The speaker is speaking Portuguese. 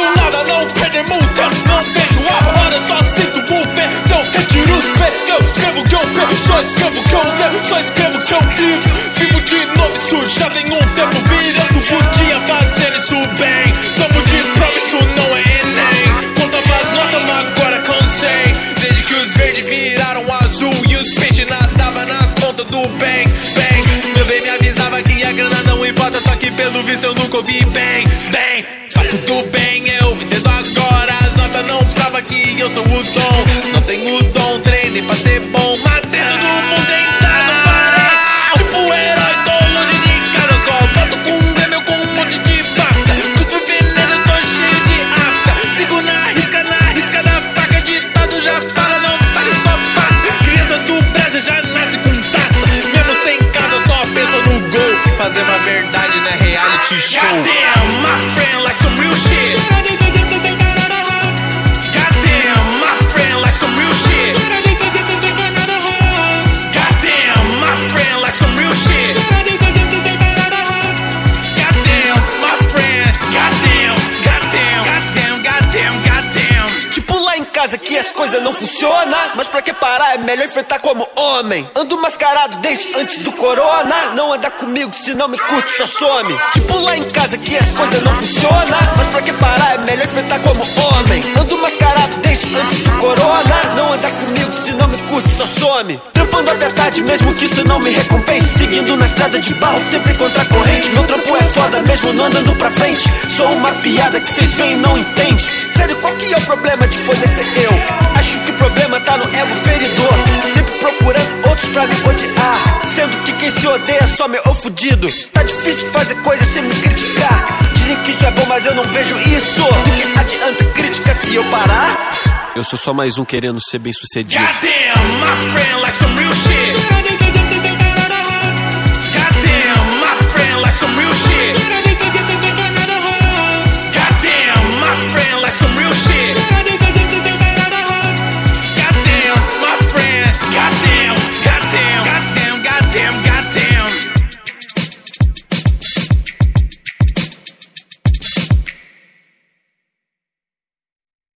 nada, não perdemos tempo. Não vejo a hora, só sinto o pé. Não retiro os pés, eu escrevo o que eu quero. Só escrevo o que eu levo, só escrevo o que eu vivo. Vivo de novo e surge, já tem um tempo virando o dia, fazendo isso bem. Tamo de prova, isso não é Enem. Contava as notas, mas agora cansei. Desde que os verdes viraram azul e os peixes nadavam na conta do bem, bem. Meu bem me avisava que a grana não importa, só que pelo visto eu nunca ouvi bem, bem. Tá tudo bem, eu entendo agora. As notas não provam que eu sou o dom. Não tenho dom, treinei pra ser bom, mas dentro do mundo ainda não parei. Tipo herói, tô longe de casa, só volto com um Grêmio com um monte de vaca. Cuspo veneno, tô cheio de afta. Sigo na risca da faca. Ditado já fala, não fale, só faça. Criança do Brasil já nasce com taça. Mesmo sem casa, só pensa no gol. Fazer uma verdade, né, reality show. Goddamn, my friend, like some real shit. Goddamn, my friend, like some real shit. Goddamn, my friend, like some real shit. Goddamn, my friend. Goddamn. Tipo lá em casa que as coisas não funcionam, mas pra que parar é melhor enfrentar como homem. Ando mascarado desde antes do corona. Não anda comigo se não me curte, só some. Tipo lá em casa que as coisas não funcionam, mas pra que parar é melhor enfrentar como homem. Ando mascarado desde antes do corona. Não anda comigo se não me curte, só some. Trampando até tarde mesmo que isso não me recompense. Seguindo na estrada de barro sempre contra a corrente. Meu trampo é foda mesmo não andando pra frente. Sou uma piada que vocês veem e não entendem. Sério, qual que é o problema de poder ser eu? Acho que o problema tá no ego feridor. Sempre procurando outros pra me odiar, sendo que quem se odeia é só meu fudido. Tá difícil fazer coisa sem me criticar. Dizem que isso é bom, mas eu não vejo isso. Do que adianta crítica se eu parar? Eu sou só mais um querendo ser bem sucedido. Goddamn, my friend.